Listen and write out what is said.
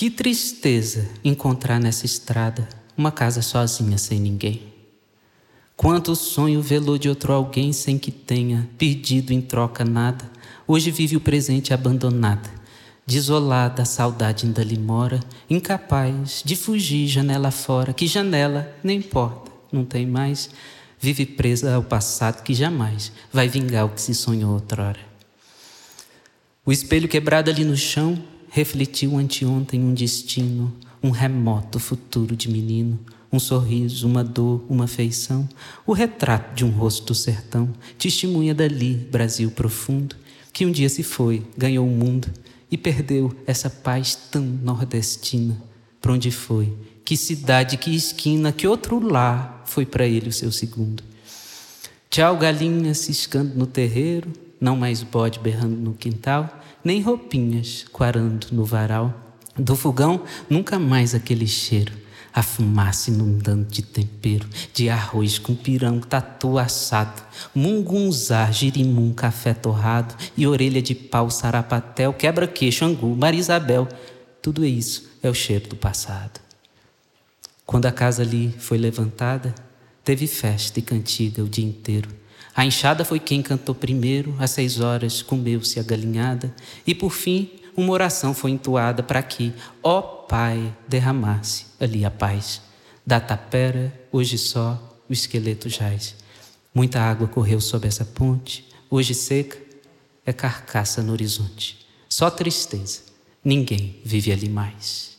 Que tristeza encontrar nessa estrada uma casa sozinha sem ninguém. Quanto sonho velou de outro alguém sem que tenha pedido em troca nada. Hoje vive o presente abandonada, desolada, a saudade ainda lhe mora, incapaz de fugir janela fora. Que janela, nem importa, não tem mais. Vive presa ao passado que jamais vai vingar o que se sonhou outrora. O espelho quebrado ali no chão refletiu anteontem um destino, um remoto futuro de menino, um sorriso, uma dor, uma feição, o retrato de um rosto do sertão, testemunha dali, Brasil profundo, que um dia se foi, ganhou o mundo e perdeu essa paz tão nordestina. Pra onde foi? Que cidade, que esquina, que outro lar foi pra ele o seu segundo? Tchau, galinha ciscando no terreiro, não mais bode berrando no quintal, nem roupinhas quarando no varal. Do fogão, nunca mais aquele cheiro, a fumaça inundando de tempero, de arroz com pirão, tatu assado, mungunzá, girimum, café torrado e orelha de pau, sarapatel, quebra-queixo, angu, Marisabel. Tudo isso é o cheiro do passado. Quando a casa ali foi levantada, teve festa e cantiga o dia inteiro. A enxada foi quem cantou primeiro, às 6 horas comeu-se a galinhada e por fim uma oração foi entoada para que, ó Pai, derramasse ali a paz. Da tapera, hoje só o esqueleto jaz. Muita água correu sob essa ponte, hoje seca, é carcaça no horizonte. Só tristeza, ninguém vive ali mais.